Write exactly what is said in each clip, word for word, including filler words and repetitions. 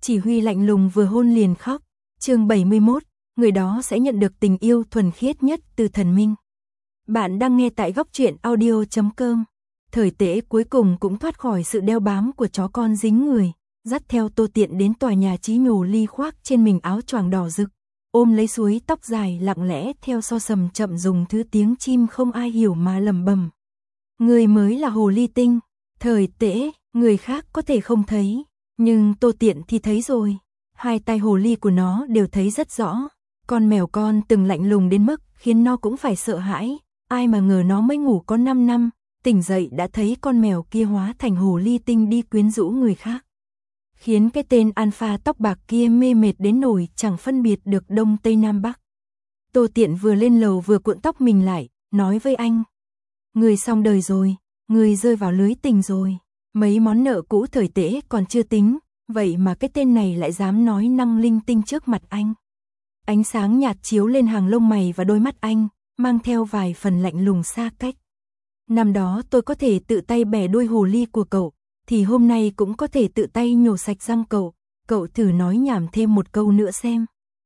Chỉ huy lạnh lùng vừa hôn liền khóc. Chương bảy mươi mốt, người đó sẽ nhận được tình yêu thuần khiết nhất từ thần minh. Bạn đang nghe tại góc truyện audio chấm com. Thời Tễ cuối cùng cũng thoát khỏi sự đeo bám của chó con dính người, dắt theo Tô Tiện đến tòa nhà Chí Nhồ Ly khoác trên mình áo choàng đỏ rực, ôm lấy suối tóc dài lặng lẽ theo so sầm chậm dùng thứ tiếng chim không ai hiểu mà lẩm bẩm. Người mới là hồ ly tinh. Thời Tễ, người khác có thể không thấy, nhưng Tô Tiện thì thấy rồi. Hai tay hồ ly của nó đều thấy rất rõ. Con mèo con từng lạnh lùng đến mức khiến nó cũng phải sợ hãi. Ai mà ngờ nó mới ngủ có năm năm, tỉnh dậy đã thấy con mèo kia hóa thành hồ ly tinh đi quyến rũ người khác. Khiến cái tên alpha tóc bạc kia mê mệt đến nỗi chẳng phân biệt được đông tây nam bắc. Tô Tiện vừa lên lầu vừa cuộn tóc mình lại, nói với anh. Người xong đời rồi, người rơi vào lưới tình rồi. Mấy món nợ cũ Thời Tễ còn chưa tính, vậy mà cái tên này lại dám nói năng linh tinh trước mặt anh. Ánh sáng nhạt chiếu lên hàng lông mày và đôi mắt anh, mang theo vài phần lạnh lùng xa cách. Năm đó tôi có thể tự tay bẻ đuôi hồ ly của cậu, thì hôm nay cũng có thể tự tay nhổ sạch răng cậu, cậu thử nói nhảm thêm một câu nữa xem.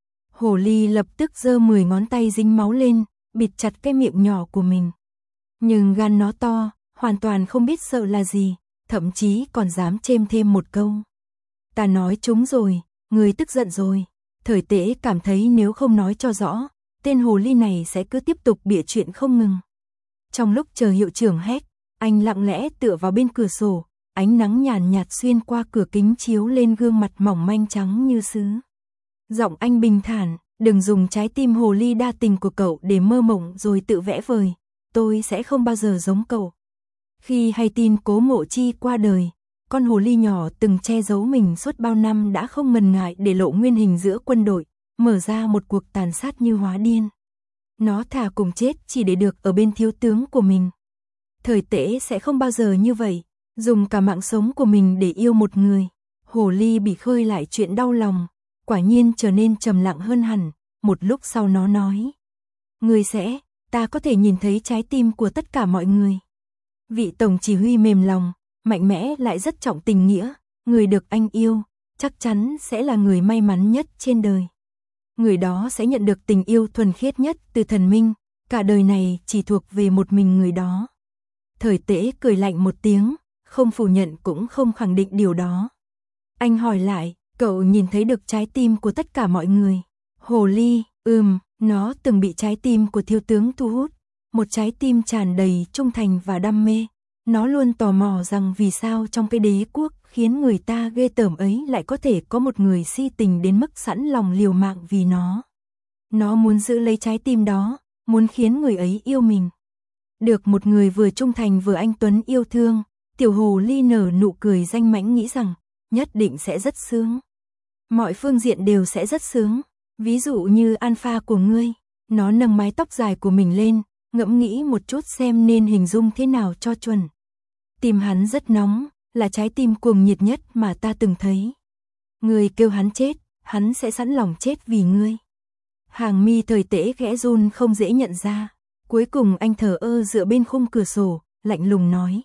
Hồ ly lập tức giơ mười ngón tay dính máu lên, bịt chặt cái miệng nhỏ của mình. Nhưng gan nó to, hoàn toàn không biết sợ là gì, thậm chí còn dám chêm thêm một câu. Ta nói chúng rồi, người tức giận rồi. Thời Tễ cảm thấy nếu không nói cho rõ, tên hồ ly này sẽ cứ tiếp tục bịa chuyện không ngừng. Trong lúc chờ hiệu trưởng hét, anh lặng lẽ tựa vào bên cửa sổ, ánh nắng nhàn nhạt xuyên qua cửa kính chiếu lên gương mặt mỏng manh trắng như sứ. Giọng anh bình thản, đừng dùng trái tim hồ ly đa tình của cậu để mơ mộng rồi tự vẽ vời, tôi sẽ không bao giờ giống cậu. Khi hay tin Cố Ngộ Chi qua đời, con hồ ly nhỏ từng che giấu mình suốt bao năm đã không ngần ngại để lộ nguyên hình giữa quân đội, mở ra một cuộc tàn sát như hóa điên. Nó thà cùng chết chỉ để được ở bên thiếu tướng của mình. Thời Tễ sẽ không bao giờ như vậy, dùng cả mạng sống của mình để yêu một người. Hồ ly bị khơi lại chuyện đau lòng, quả nhiên trở nên trầm lặng hơn hẳn, một lúc sau nó nói. Người sẽ, ta có thể nhìn thấy trái tim của tất cả mọi người. Vị tổng chỉ huy mềm lòng, mạnh mẽ lại rất trọng tình nghĩa, người được anh yêu, chắc chắn sẽ là người may mắn nhất trên đời. Người đó sẽ nhận được tình yêu thuần khiết nhất từ thần minh, cả đời này chỉ thuộc về một mình người đó. Thời Tễ cười lạnh một tiếng, không phủ nhận cũng không khẳng định điều đó. Anh hỏi lại, cậu nhìn thấy được trái tim của tất cả mọi người. Hồ ly, ừm, nó từng bị trái tim của thiếu tướng thu hút, một trái tim tràn đầy trung thành và đam mê. Nó luôn tò mò rằng vì sao trong cái đế quốc khiến người ta ghê tởm ấy lại có thể có một người si tình đến mức sẵn lòng liều mạng vì nó. Nó muốn giữ lấy trái tim đó, muốn khiến người ấy yêu mình. Được một người vừa trung thành vừa anh tuấn yêu thương, tiểu hồ ly nở nụ cười danh mãnh nghĩ rằng, nhất định sẽ rất sướng. Mọi phương diện đều sẽ rất sướng, ví dụ như alpha của ngươi. Nó nâng mái tóc dài của mình lên, ngẫm nghĩ một chút xem nên hình dung thế nào cho chuẩn. Tim hắn rất nóng, là trái tim cuồng nhiệt nhất mà ta từng thấy. Ngươi kêu hắn chết, hắn sẽ sẵn lòng chết vì ngươi. Hàng mi Thời Tễ khẽ run không dễ nhận ra. Cuối cùng anh thờ ơ dựa bên khung cửa sổ, lạnh lùng nói.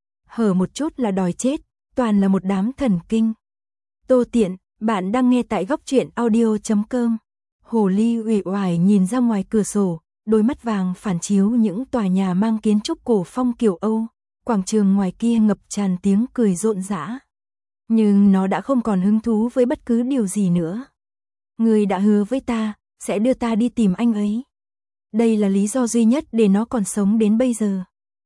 Hở một chút là đòi chết, toàn là một đám thần kinh. Tô Tiện, bạn đang nghe tại góc truyện audio chấm com. Hồ ly uể oải nhìn ra ngoài cửa sổ, đôi mắt vàng phản chiếu những tòa nhà mang kiến trúc cổ phong kiểu Âu. Quảng trường ngoài kia ngập tràn tiếng cười rộn rã. Nhưng nó đã không còn hứng thú với bất cứ điều gì nữa. Người đã hứa với ta, sẽ đưa ta đi tìm anh ấy. Đây là lý do duy nhất để nó còn sống đến bây giờ.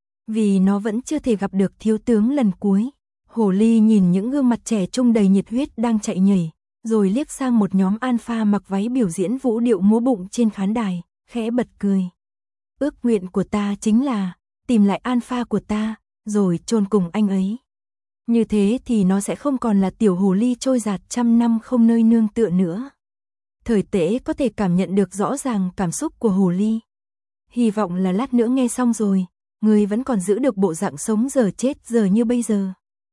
Vì nó vẫn chưa thể gặp được thiếu tướng lần cuối. Hồ ly nhìn những gương mặt trẻ trung đầy nhiệt huyết đang chạy nhảy, rồi liếc sang một nhóm alpha mặc váy biểu diễn vũ điệu múa bụng trên khán đài, khẽ bật cười. Ước nguyện của ta chính là tìm lại alpha của ta, rồi chôn cùng anh ấy. Như thế thì nó sẽ không còn là tiểu hồ ly trôi dạt trăm năm không nơi nương tựa nữa. Thời Tễ có thể cảm nhận được rõ ràng cảm xúc của hồ ly. Hy vọng là lát nữa nghe xong rồi, người vẫn còn giữ được bộ dạng sống giờ chết giờ như bây giờ.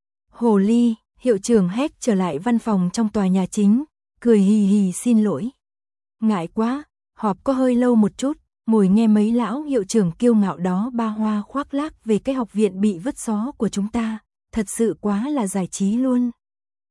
Hồ ly, hiệu trưởng hét trở lại văn phòng trong tòa nhà chính, cười hì hì xin lỗi. Ngại quá, họp có hơi lâu một chút, ngồi nghe mấy lão hiệu trưởng kiêu ngạo đó ba hoa khoác lác về cái học viện bị vứt xó của chúng ta, thật sự quá là giải trí luôn.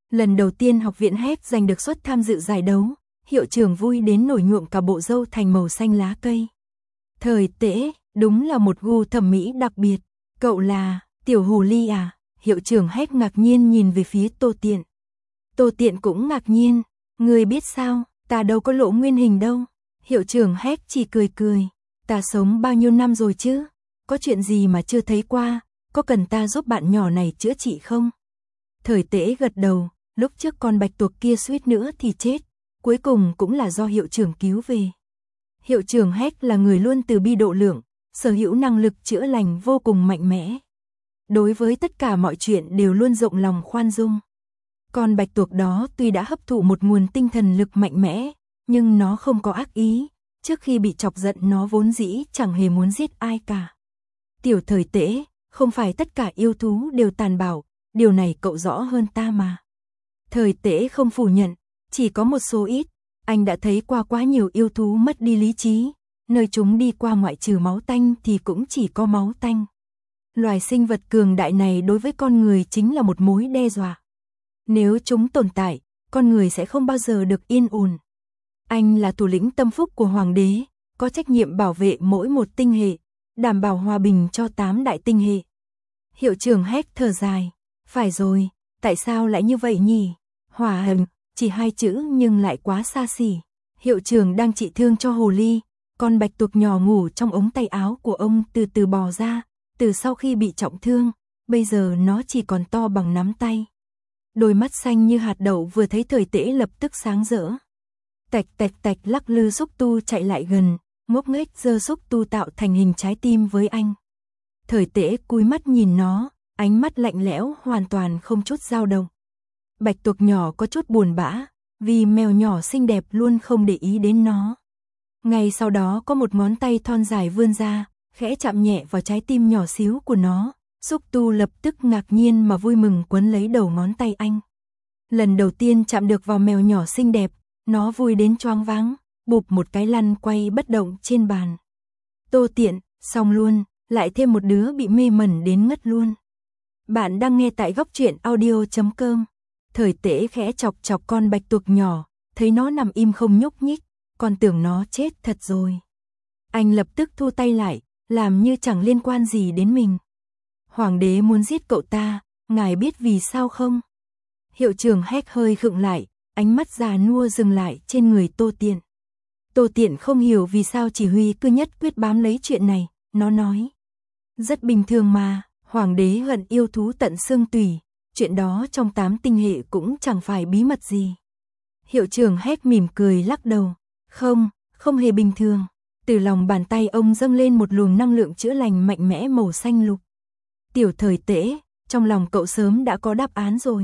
Lần đầu tiên học viện Hét giành được suất tham dự giải đấu, hiệu trưởng vui đến nổi nhuộm cả bộ râu thành màu xanh lá cây. Thời Tễ, đúng là một gu thẩm mỹ đặc biệt. Cậu là, tiểu hồ ly à? Hiệu trưởng Hét ngạc nhiên nhìn về phía Tô Tiện. Tô Tiện cũng ngạc nhiên, người biết sao, ta đâu có lộ nguyên hình đâu. Hiệu trưởng Hét chỉ cười cười, ta sống bao nhiêu năm rồi chứ, có chuyện gì mà chưa thấy qua, có cần ta giúp bạn nhỏ này chữa trị không? Thời Tễ gật đầu, lúc trước con bạch tuộc kia suýt nữa thì chết, cuối cùng cũng là do hiệu trưởng cứu về. Hiệu trưởng Hét là người luôn từ bi độ lượng, sở hữu năng lực chữa lành vô cùng mạnh mẽ. Đối với tất cả mọi chuyện đều luôn rộng lòng khoan dung. Con bạch tuộc đó tuy đã hấp thụ một nguồn tinh thần lực mạnh mẽ, nhưng nó không có ác ý, trước khi bị chọc giận nó vốn dĩ chẳng hề muốn giết ai cả. Tiểu Thời Tễ, không phải tất cả yêu thú đều tàn bạo, điều này cậu rõ hơn ta mà. Thời Tễ không phủ nhận, chỉ có một số ít, anh đã thấy qua quá nhiều yêu thú mất đi lý trí, nơi chúng đi qua ngoại trừ máu tanh thì cũng chỉ có máu tanh. Loài sinh vật cường đại này đối với con người chính là một mối đe dọa. Nếu chúng tồn tại, con người sẽ không bao giờ được yên ổn. Anh là thủ lĩnh tâm phúc của Hoàng đế, có trách nhiệm bảo vệ mỗi một tinh hệ, đảm bảo hòa bình cho tám đại tinh hệ. Hiệu trưởng Hét thở dài, phải rồi, tại sao lại như vậy nhỉ? Hòa bình, chỉ hai chữ nhưng lại quá xa xỉ. Hiệu trưởng đang trị thương cho hồ ly, con bạch tuộc nhỏ ngủ trong ống tay áo của ông từ từ bò ra, từ sau khi bị trọng thương, bây giờ nó chỉ còn to bằng nắm tay. Đôi mắt xanh như hạt đậu vừa thấy Thời Tễ lập tức sáng rỡ. Tạch tạch tạch lắc lư xúc tu chạy lại gần, ngốc nghếch giơ xúc tu tạo thành hình trái tim với anh. Thời Tễ cúi mắt nhìn nó, ánh mắt lạnh lẽo hoàn toàn không chút dao động. Bạch tuộc nhỏ có chút buồn bã, vì mèo nhỏ xinh đẹp luôn không để ý đến nó. Ngay sau đó có một ngón tay thon dài vươn ra, khẽ chạm nhẹ vào trái tim nhỏ xíu của nó, xúc tu lập tức ngạc nhiên mà vui mừng quấn lấy đầu ngón tay anh. Lần đầu tiên chạm được vào mèo nhỏ xinh đẹp, nó vui đến choáng váng, bụp một cái lăn quay bất động trên bàn. Tô Tiện, xong luôn, lại thêm một đứa bị mê mẩn đến ngất luôn. Bạn đang nghe tại góc truyện audio chấm com. Thời Tễ khẽ chọc chọc con bạch tuộc nhỏ, thấy nó nằm im không nhúc nhích, còn tưởng nó chết thật rồi. Anh lập tức thu tay lại, làm như chẳng liên quan gì đến mình. Hoàng đế muốn giết cậu ta, ngài biết vì sao không? Hiệu trưởng Hét hơi khựng lại, ánh mắt già nua dừng lại trên người Tô Tiện. Tô Tiện không hiểu vì sao chỉ huy cứ nhất quyết bám lấy chuyện này, nó nói. Rất bình thường mà, hoàng đế hận yêu thú tận xương tủy, chuyện đó trong tám tinh hệ cũng chẳng phải bí mật gì. Hiệu trưởng Hét mỉm cười lắc đầu, không, không hề bình thường. Từ lòng bàn tay ông dâng lên một luồng năng lượng chữa lành mạnh mẽ màu xanh lục. Tiểu Thời Tễ, trong lòng cậu sớm đã có đáp án rồi.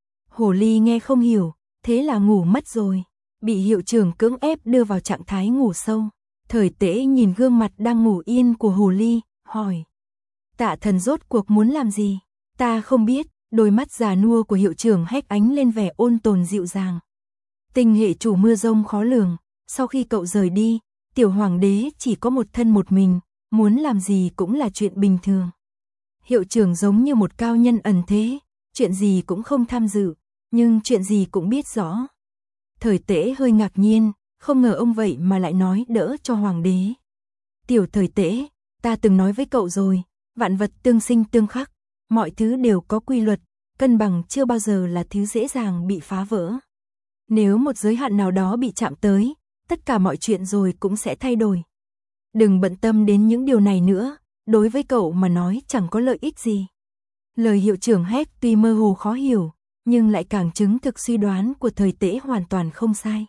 Hồ ly nghe không hiểu, thế là ngủ mất rồi, bị hiệu trưởng cưỡng ép đưa vào trạng thái ngủ sâu. Thời Tễ nhìn gương mặt đang ngủ yên của hồ ly, hỏi. Tạ thần rốt cuộc muốn làm gì? Ta không biết, đôi mắt già nua của hiệu trưởng Hét ánh lên vẻ ôn tồn dịu dàng. Tinh hệ chủ mưa rông khó lường, sau khi cậu rời đi, tiểu hoàng đế chỉ có một thân một mình, muốn làm gì cũng là chuyện bình thường. Hiệu trưởng giống như một cao nhân ẩn thế, chuyện gì cũng không tham dự, nhưng chuyện gì cũng biết rõ. Thời Tễ hơi ngạc nhiên, không ngờ ông vậy mà lại nói đỡ cho hoàng đế. Tiểu Thời Tễ, ta từng nói với cậu rồi, vạn vật tương sinh tương khắc, mọi thứ đều có quy luật, cân bằng chưa bao giờ là thứ dễ dàng bị phá vỡ. Nếu một giới hạn nào đó bị chạm tới, tất cả mọi chuyện rồi cũng sẽ thay đổi. Đừng bận tâm đến những điều này nữa, đối với cậu mà nói chẳng có lợi ích gì. Lời hiệu trưởng Hét tuy mơ hồ khó hiểu, nhưng lại càng chứng thực suy đoán của Thời Tễ hoàn toàn không sai.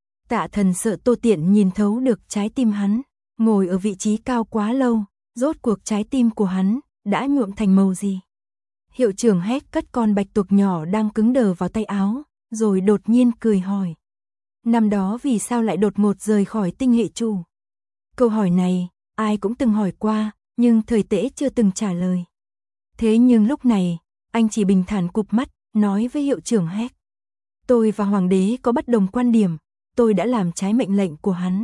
Tạ thần sợ Tô Tiện nhìn thấu được trái tim hắn, ngồi ở vị trí cao quá lâu, rốt cuộc trái tim của hắn đã nhuộm thành màu gì. Hiệu trưởng Hét cất con bạch tuộc nhỏ đang cứng đờ vào tay áo, rồi đột nhiên cười hỏi. Năm đó vì sao lại đột ngột rời khỏi tinh hệ chủ? Câu hỏi này, ai cũng từng hỏi qua, nhưng Thời Tễ chưa từng trả lời. Thế nhưng lúc này, anh chỉ bình thản cụp mắt, nói với hiệu trưởng Hét. Tôi và hoàng đế có bất đồng quan điểm, tôi đã làm trái mệnh lệnh của hắn.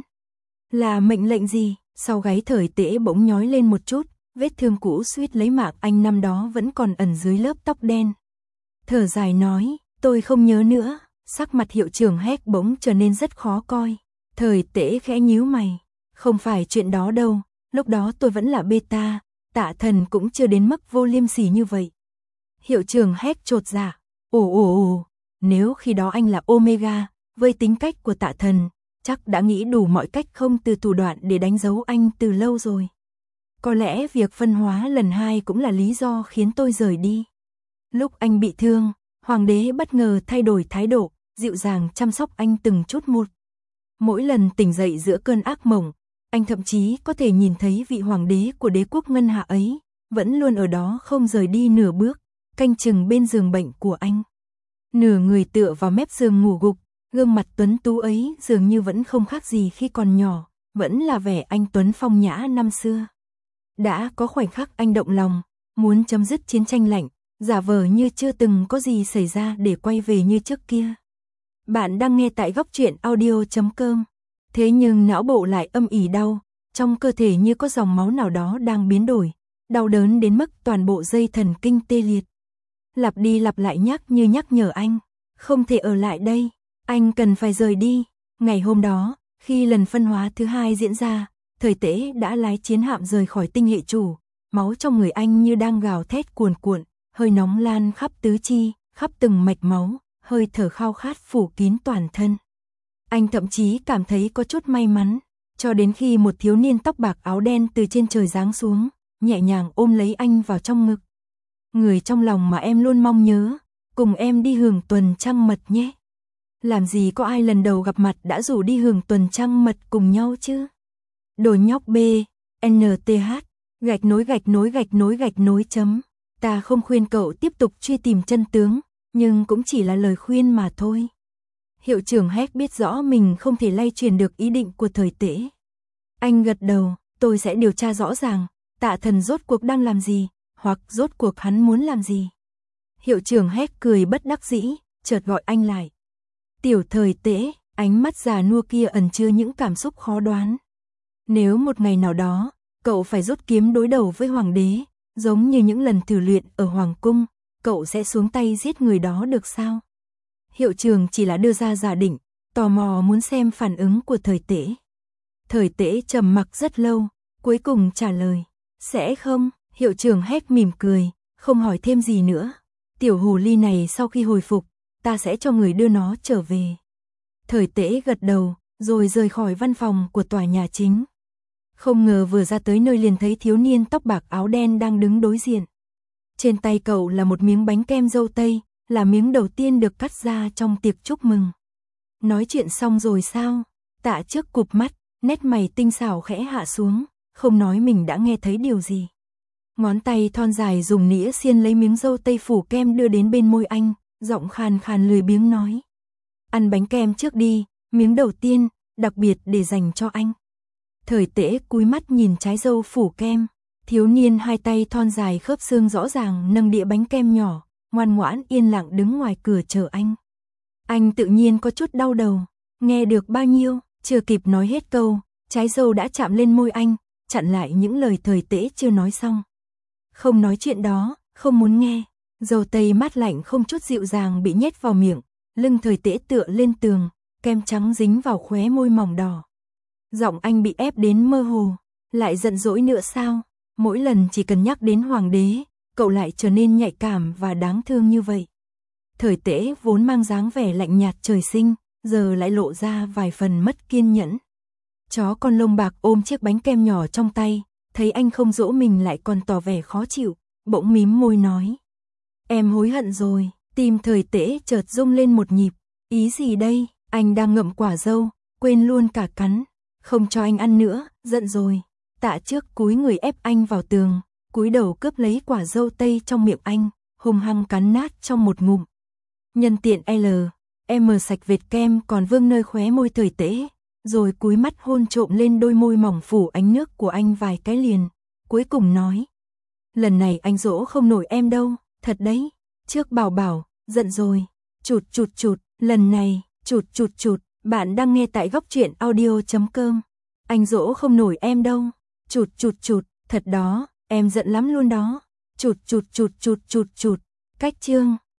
Là mệnh lệnh gì? Sau gáy Thời Tễ bỗng nhói lên một chút, vết thương cũ suýt lấy mạng anh năm đó vẫn còn ẩn dưới lớp tóc đen. Thở dài nói, Tôi không nhớ nữa. Sắc mặt hiệu trưởng Hét bỗng trở nên rất khó coi. Thời Tễ khẽ nhíu mày. Không phải chuyện đó đâu, lúc đó tôi vẫn là beta, Tạ Thần cũng chưa đến mức vô liêm sỉ như vậy. Hiệu trưởng Hét chột dạ. Ồ ồ ồ, nếu khi đó anh là Omega, với tính cách của Tạ Thần, chắc đã nghĩ đủ mọi cách không từ thủ đoạn để đánh dấu anh từ lâu rồi. Có lẽ việc phân hóa lần hai cũng là lý do khiến tôi rời đi. Lúc anh bị thương, Hoàng đế bất ngờ thay đổi thái độ, dịu dàng chăm sóc anh từng chút một. Mỗi lần tỉnh dậy giữa cơn ác mộng, anh thậm chí có thể nhìn thấy vị hoàng đế của đế quốc ngân hạ ấy, vẫn luôn ở đó không rời đi nửa bước, canh chừng bên giường bệnh của anh. Nửa người tựa vào mép giường ngủ gục, gương mặt tuấn tú ấy dường như vẫn không khác gì khi còn nhỏ, vẫn là vẻ anh tuấn phong nhã năm xưa. Đã có khoảnh khắc anh động lòng, muốn chấm dứt chiến tranh lạnh, giả vờ như chưa từng có gì xảy ra để quay về như trước kia. Bạn đang nghe tại góc truyện audio chấm com. Thế nhưng não bộ lại âm ỉ đau, trong cơ thể như có dòng máu nào đó đang biến đổi, đau đớn đến mức toàn bộ dây thần kinh tê liệt. Lặp đi lặp lại nhắc như nhắc nhở anh, không thể ở lại đây, anh cần phải rời đi. Ngày hôm đó, khi lần phân hóa thứ hai diễn ra, Thời Tễ đã lái chiến hạm rời khỏi tinh hệ chủ, máu trong người anh như đang gào thét cuồn cuộn, hơi nóng lan khắp tứ chi, khắp từng mạch máu, hơi thở khao khát phủ kín toàn thân. Anh thậm chí cảm thấy có chút may mắn, cho đến khi một thiếu niên tóc bạc áo đen từ trên trời giáng xuống, nhẹ nhàng ôm lấy anh vào trong ngực. Người trong lòng mà em luôn mong nhớ, cùng em đi hưởng tuần trăng mật nhé. Làm gì có ai lần đầu gặp mặt đã rủ đi hưởng tuần trăng mật cùng nhau chứ? Đồ nhóc B, en tê hát, gạch nối gạch nối gạch nối gạch nối chấm. Ta không khuyên cậu tiếp tục truy tìm chân tướng, nhưng cũng chỉ là lời khuyên mà thôi. Hiệu trưởng Hét biết rõ mình không thể lay truyền được ý định của Thời Tễ. Anh gật đầu, tôi sẽ điều tra rõ ràng, Tạ Thần rốt cuộc đang làm gì, hoặc rốt cuộc hắn muốn làm gì. Hiệu trưởng Hét cười bất đắc dĩ, chợt gọi anh lại. Tiểu Thời Tễ, ánh mắt già nua kia ẩn chứa những cảm xúc khó đoán. Nếu một ngày nào đó, cậu phải rút kiếm đối đầu với hoàng đế, giống như những lần thử luyện ở hoàng cung, cậu sẽ xuống tay giết người đó được sao? Hiệu trưởng chỉ là đưa ra giả định, tò mò muốn xem phản ứng của Thời Tễ. Thời Tễ trầm mặc rất lâu, cuối cùng trả lời, sẽ không. Hiệu trưởng Hét mỉm cười, không hỏi thêm gì nữa. Tiểu hồ ly này sau khi hồi phục, ta sẽ cho người đưa nó trở về. Thời Tễ gật đầu, rồi rời khỏi văn phòng của tòa nhà chính. Không ngờ vừa ra tới nơi liền thấy thiếu niên tóc bạc áo đen đang đứng đối diện. Trên tay cậu là một miếng bánh kem dâu tây, là miếng đầu tiên được cắt ra trong tiệc chúc mừng. Nói chuyện xong rồi sao? Tạ Trước cụp mắt, nét mày tinh xảo khẽ hạ xuống, không nói mình đã nghe thấy điều gì. Ngón tay thon dài dùng nĩa xiên lấy miếng dâu tây phủ kem đưa đến bên môi anh, giọng khàn khàn lười biếng nói. Ăn bánh kem trước đi, miếng đầu tiên, đặc biệt để dành cho anh. Thời Tễ cúi mắt nhìn trái dâu phủ kem, thiếu niên hai tay thon dài khớp xương rõ ràng nâng đĩa bánh kem nhỏ, ngoan ngoãn yên lặng đứng ngoài cửa chờ anh. Anh tự nhiên có chút đau đầu, nghe được bao nhiêu, chưa kịp nói hết câu, trái dâu đã chạm lên môi anh, chặn lại những lời Thời Tễ chưa nói xong. Không nói chuyện đó, không muốn nghe. Dâu tây mát lạnh không chút dịu dàng bị nhét vào miệng, lưng Thời Tễ tựa lên tường, kem trắng dính vào khóe môi mỏng đỏ. Giọng anh bị ép đến mơ hồ, lại giận dỗi nữa sao? Mỗi lần chỉ cần nhắc đến hoàng đế, cậu lại trở nên nhạy cảm và đáng thương như vậy. Thời Tễ vốn mang dáng vẻ lạnh nhạt trời sinh, giờ lại lộ ra vài phần mất kiên nhẫn. Chó con lông bạc ôm chiếc bánh kem nhỏ trong tay, thấy anh không dỗ mình lại còn tỏ vẻ khó chịu, bỗng mím môi nói. Em hối hận rồi. Tim Thời Tễ chợt rung lên một nhịp. Ý gì đây? Anh đang ngậm quả dâu, quên luôn cả cắn. Không cho anh ăn nữa, giận rồi. Tạ Trước cúi người ép anh vào tường, cúi đầu cướp lấy quả dâu tây trong miệng anh, hung hăng cắn nát trong một ngụm. Nhân tiện L, em sạch vệt kem còn vương nơi khóe môi Thời Tễ, rồi cúi mắt hôn trộm lên đôi môi mỏng phủ ánh nước của anh vài cái liền, cuối cùng nói. Lần này anh dỗ không nổi em đâu, thật đấy. Trước bảo bảo, giận rồi. Chụt chụt chụt, lần này, chụt chụt chụt, bạn đang nghe tại góc truyện audio chấm com. Anh dỗ không nổi em đâu. Chụt chụt chụt, thật đó, em giận lắm luôn đó. Chụt chụt chụt chụt chụt chụt. Cách chương